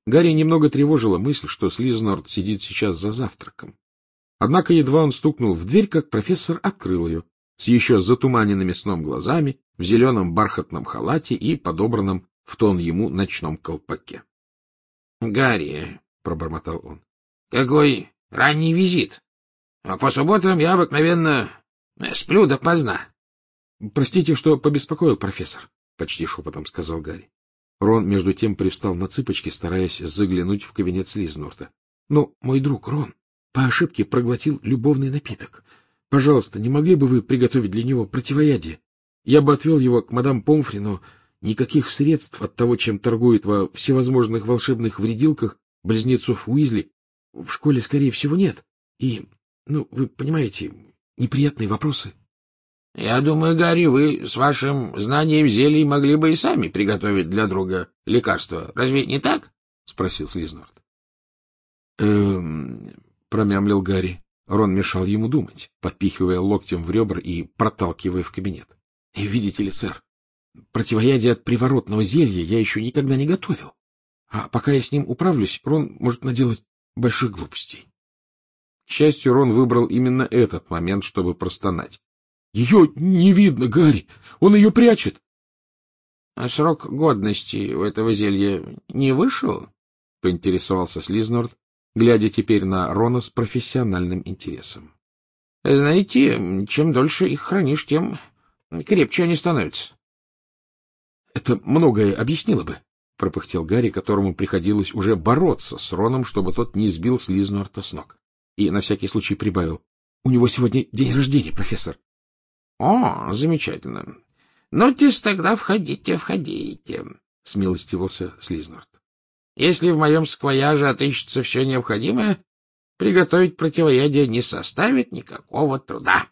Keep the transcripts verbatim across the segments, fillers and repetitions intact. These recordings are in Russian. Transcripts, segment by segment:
Гарри немного тревожила мысль, что Слизнорд сидит сейчас за завтраком. Однако едва он стукнул в дверь, как профессор открыл ее, с еще затуманенными сном глазами, в зеленом бархатном халате и подобранном в тон ему ночном колпаке. — Гарри, — пробормотал он, — какой ранний визит. А по субботам я обыкновенно сплю допоздна. — Простите, что побеспокоил, профессор, — почти шепотом сказал Гарри. Рон, между тем, привстал на цыпочки, стараясь заглянуть в кабинет Слизнорда. — Но мой друг Рон по ошибке проглотил любовный напиток. Пожалуйста, не могли бы вы приготовить для него противоядие? Я бы отвел его к мадам Помфри, но никаких средств от того, чем торгуют во всевозможных волшебных вредилках близнецов Уизли, в школе, скорее всего, нет. И, ну, вы понимаете, неприятные вопросы. — Я думаю, Гарри, вы с вашим знанием зелий могли бы и сами приготовить для друга лекарство. Разве не так? — спросил Слизнорд. — Эм... — промямлил Гарри. Рон мешал ему думать, подпихивая локтем в ребра и проталкивая в кабинет. — Видите ли, сэр, противоядие от приворотного зелья я еще никогда не готовил. А пока я с ним управлюсь, Рон может наделать больших глупостей. К счастью, Рон выбрал именно этот момент, чтобы простонать. — Ее не видно, Гарри! Он ее прячет! — А срок годности у этого зелья не вышел? — поинтересовался Слизнорд, глядя теперь на Рона с профессиональным интересом. — Знаете, чем дольше их хранишь, тем крепче они становятся. — Это многое объяснило бы, — пропыхтел Гарри, которому приходилось уже бороться с Роном, чтобы тот не сбил Слизнорда с ног. И на всякий случай прибавил. — У него сегодня день рождения, профессор. — О, замечательно. — Ну-тесь тогда входите, входите, — смилостивился Слизнорд. — Если в моем саквояже отыщется все необходимое, приготовить противоядие не составит никакого труда.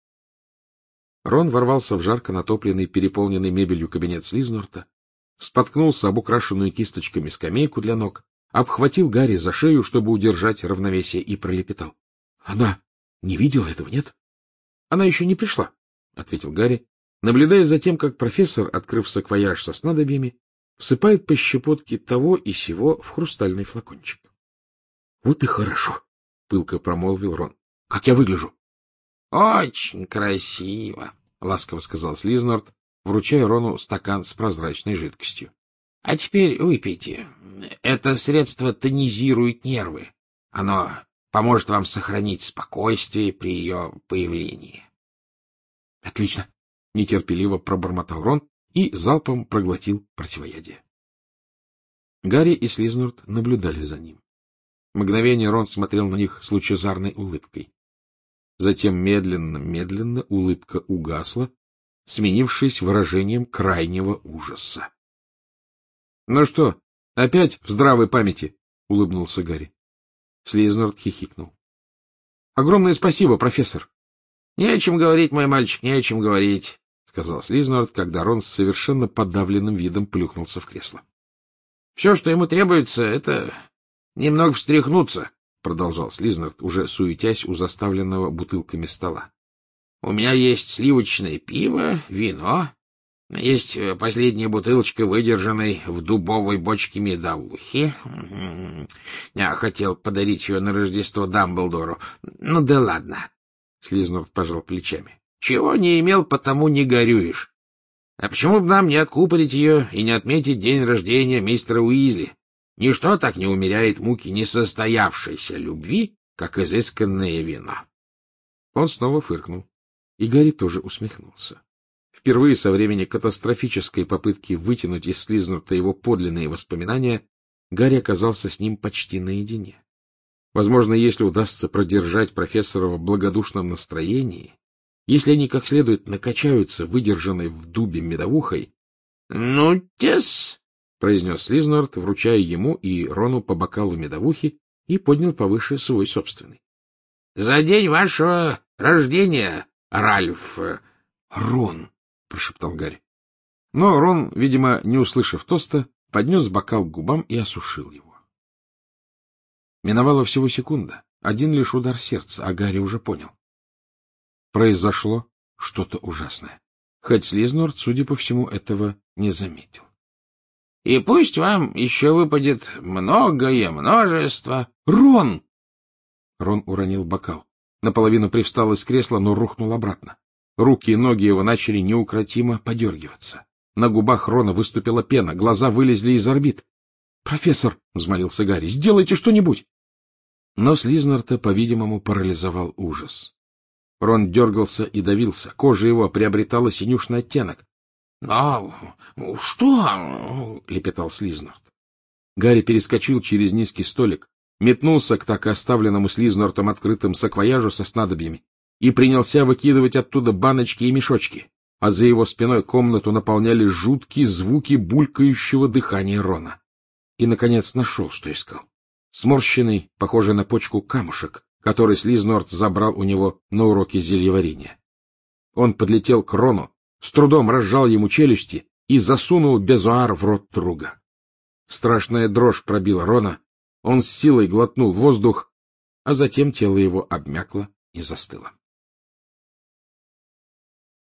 Рон ворвался в жарко натопленный, переполненный мебелью кабинет Слизнорда, споткнулся об украшенную кисточками скамейку для ног, обхватил Гарри за шею, чтобы удержать равновесие, и пролепетал. — Она не видела этого, нет? — Она еще не пришла, — ответил Гарри, наблюдая за тем, как профессор, открыв саквояж со снадобьями, всыпает по щепотке того и сего в хрустальный флакончик. — Вот и хорошо, — пылко промолвил Рон. — Как я выгляжу? — Очень красиво, — ласково сказал Слизнорд, вручая Рону стакан с прозрачной жидкостью. — А теперь выпейте. Это средство тонизирует нервы. Оно поможет вам сохранить спокойствие при ее появлении. — Отлично, — нетерпеливо пробормотал Рон и залпом проглотил противоядие. Гарри и Слизнорд наблюдали за ним. Мгновение Рон смотрел на них с лучезарной улыбкой. Затем медленно-медленно улыбка угасла, сменившись выражением крайнего ужаса. — Ну что, опять в здравой памяти? — улыбнулся Гарри. Слизнорд хихикнул. — Огромное спасибо, профессор. — Не о чем говорить, мой мальчик, не о чем говорить, — сказал Слизнорд, когда Рон с совершенно подавленным видом плюхнулся в кресло. — Все, что ему требуется, — это немного встряхнуться, — продолжал Слизнорд, уже суетясь у заставленного бутылками стола. — У меня есть сливочное пиво, вино, есть последняя бутылочка, выдержанной в дубовой бочке медовухи. Я хотел подарить ее на Рождество Дамблдору. Ну да ладно. Слизнорд пожал плечами. Чего не имел, потому не горюешь. А почему бы нам не откупорить ее и не отметить день рождения мистера Уизли? Ничто так не умеряет муки несостоявшейся любви, как изысканное вино. Он снова фыркнул, и Гарри тоже усмехнулся. Впервые со времени катастрофической попытки вытянуть из Слизнорда его подлинные воспоминания, Гарри оказался с ним почти наедине. Возможно, если удастся продержать профессора в благодушном настроении, если они как следует накачаются выдержанной в дубе медовухой... — Ну, тес! — произнес Слизнорд, вручая ему и Рону по бокалу медовухи, и поднял повыше свой собственный. — За день вашего рождения, Ральф... — Рон! — прошептал Гарри. Но Рон, видимо, не услышав тоста, поднес бокал к губам и осушил его. Миновала всего секунда, один лишь удар сердца, а Гарри уже понял. Произошло что-то ужасное, хоть Слизнорд, судя по всему, этого не заметил. И пусть вам еще выпадет многое множество... Рон! Рон уронил бокал. Наполовину привстал из кресла, но рухнул обратно. Руки и ноги его начали неукротимо подергиваться. На губах Рона выступила пена, глаза вылезли из орбит. — Профессор, — взмолился Гарри, — сделайте что-нибудь! Но Слизнарта, по-видимому, парализовал ужас. Рон дергался и давился, кожа его приобретала синюшный оттенок. — Но что? — лепетал Слизнарт. Гарри перескочил через низкий столик, метнулся к так и оставленному Слизнартом открытым саквояжу со снадобьями и принялся выкидывать оттуда баночки и мешочки, а за его спиной комнату наполняли жуткие звуки булькающего дыхания Рона. И, наконец, нашел, что искал. Сморщенный, похожий на почку, камушек, который Слизнорт забрал у него на уроке зельеварения. Он подлетел к Рону, с трудом разжал ему челюсти и засунул безуар в рот друга. Страшная дрожь пробила Рона, он с силой глотнул воздух, а затем тело его обмякло и застыло.